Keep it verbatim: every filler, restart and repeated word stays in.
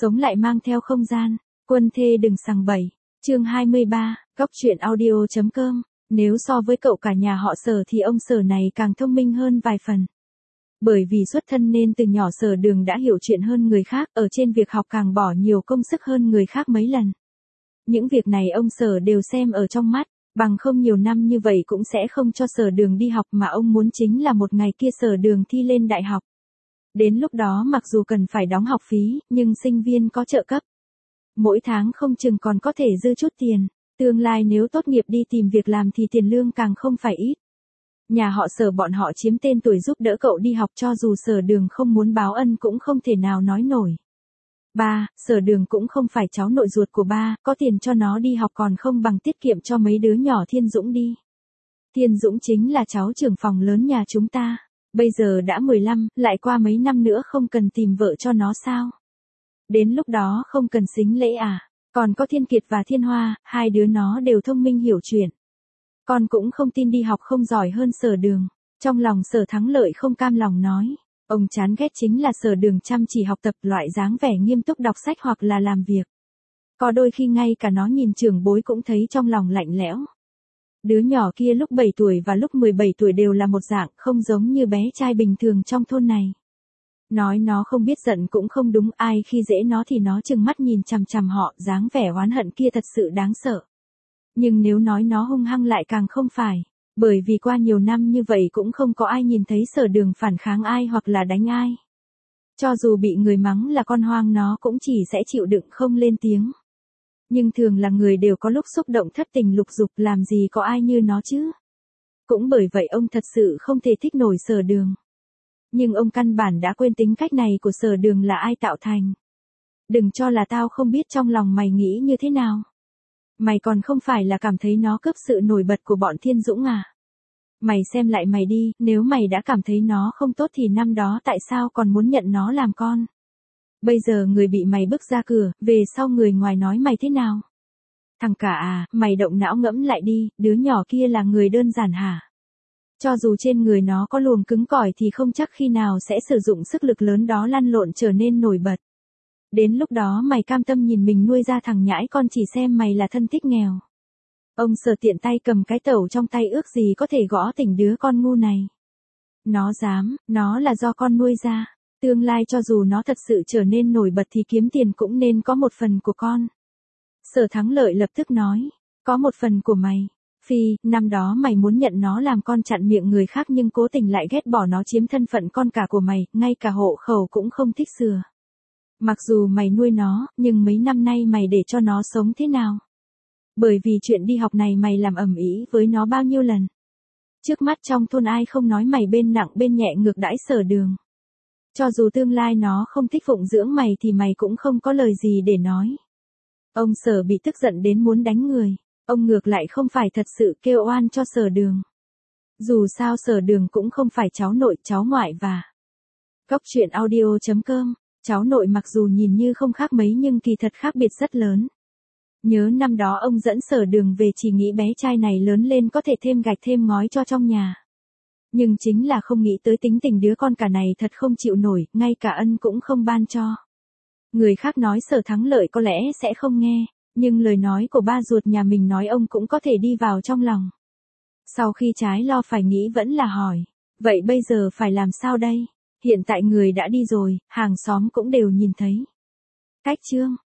Sống lại mang theo không gian, quân thê đừng sằng bậy. Chương hai mươi ba, Góc truyện audio chấm com. Nếu so với cậu cả nhà họ Sở thì ông Sở này càng thông minh hơn vài phần. Bởi vì xuất thân nên từ nhỏ Sở Đường đã hiểu chuyện hơn người khác, ở trên việc học càng bỏ nhiều công sức hơn người khác mấy lần. Những việc này ông Sở đều xem ở trong mắt, bằng không nhiều năm như vậy cũng sẽ không cho Sở Đường đi học, mà ông muốn chính là một ngày kia Sở Đường thi lên đại học. Đến lúc đó mặc dù cần phải đóng học phí, nhưng sinh viên có trợ cấp. Mỗi tháng không chừng còn có thể dư chút tiền, tương lai nếu tốt nghiệp đi tìm việc làm thì tiền lương càng không phải ít. Nhà họ Sở bọn họ chiếm tên tuổi giúp đỡ cậu đi học, cho dù Sở Đường không muốn báo ân cũng không thể nào nói nổi. Ba, Sở Đường cũng không phải cháu nội ruột của ba, có tiền cho nó đi học còn không bằng tiết kiệm cho mấy đứa nhỏ Thiên Dũng đi. Thiên Dũng chính là cháu trưởng phòng lớn nhà chúng ta, bây giờ đã mười lăm, lại qua mấy năm nữa không cần tìm vợ cho nó sao? Đến lúc đó không cần sính lễ à? Còn có Thiên Kiệt và Thiên Hoa, hai đứa nó đều thông minh hiểu chuyện. Con cũng không tin đi học không giỏi hơn Sở Đường. Trong lòng Sở Thắng Lợi không cam lòng nói. Ông chán ghét chính là Sở Đường chăm chỉ học tập, loại dáng vẻ nghiêm túc đọc sách hoặc là làm việc. Có đôi khi ngay cả nó nhìn trưởng bối cũng thấy trong lòng lạnh lẽo. Đứa nhỏ kia lúc bảy tuổi và lúc mười bảy tuổi đều là một dạng, không giống như bé trai bình thường trong thôn này. Nói nó không biết giận cũng không đúng, ai khi dễ nó thì nó trừng mắt nhìn chằm chằm họ, dáng vẻ oán hận kia thật sự đáng sợ. Nhưng nếu nói nó hung hăng lại càng không phải, bởi vì qua nhiều năm như vậy cũng không có ai nhìn thấy Sở Đường phản kháng ai hoặc là đánh ai. Cho dù bị người mắng là con hoang nó cũng chỉ sẽ chịu đựng không lên tiếng. Nhưng thường là người đều có lúc xúc động thất tình lục dục, làm gì có ai như nó chứ. Cũng bởi vậy ông thật sự không thể thích nổi Sở Đường. Nhưng ông căn bản đã quên tính cách này của Sở Đường là ai tạo thành. Đừng cho là tao không biết trong lòng mày nghĩ như thế nào. Mày còn không phải là cảm thấy nó cướp sự nổi bật của bọn Thiên Dũng à? Mày xem lại mày đi, nếu mày đã cảm thấy nó không tốt thì năm đó tại sao còn muốn nhận nó làm con? Bây giờ người bị mày bức ra cửa, về sau người ngoài nói mày thế nào? Thằng cả à, mày động não ngẫm lại đi, đứa nhỏ kia là người đơn giản hả? Cho dù trên người nó có luồng cứng cỏi thì không chắc khi nào sẽ sử dụng sức lực lớn đó lăn lộn trở nên nổi bật. Đến lúc đó mày cam tâm nhìn mình nuôi ra thằng nhãi con chỉ xem mày là thân thích nghèo. Ông Sở tiện tay cầm cái tẩu trong tay, ước gì có thể gõ tỉnh đứa con ngu này. Nó dám, nó là do con nuôi ra. Tương lai cho dù nó thật sự trở nên nổi bật thì kiếm tiền cũng nên có một phần của con. Sở Thắng Lợi lập tức nói, có một phần của mày. Phi, năm đó mày muốn nhận nó làm con chặn miệng người khác nhưng cố tình lại ghét bỏ nó chiếm thân phận con cả của mày, ngay cả hộ khẩu cũng không thích sửa. Mặc dù mày nuôi nó, nhưng mấy năm nay mày để cho nó sống thế nào? Bởi vì chuyện đi học này mày làm ầm ĩ với nó bao nhiêu lần? Trước mắt trong thôn ai không nói mày bên nặng bên nhẹ ngược đãi Sở Đường. Cho dù tương lai nó không thích phụng dưỡng mày thì mày cũng không có lời gì để nói. Ông Sở bị tức giận đến muốn đánh người. Ông ngược lại không phải thật sự kêu oan cho Sở Đường. Dù sao Sở Đường cũng không phải cháu nội cháu ngoại và. Góc truyện audio chấm com. Cháu nội mặc dù nhìn như không khác mấy nhưng kỳ thật khác biệt rất lớn. Nhớ năm đó ông dẫn Sở Đường về chỉ nghĩ bé trai này lớn lên có thể thêm gạch thêm ngói cho trong nhà. Nhưng chính là không nghĩ tới tính tình đứa con cả này thật không chịu nổi, ngay cả ân cũng không ban cho. Người khác nói Sở Thắng Lợi có lẽ sẽ không nghe, nhưng lời nói của ba ruột nhà mình nói ông cũng có thể đi vào trong lòng. Sau khi trái lo phải nghĩ vẫn là hỏi, vậy bây giờ phải làm sao đây? Hiện tại người đã đi rồi, hàng xóm cũng đều nhìn thấy. Cách chương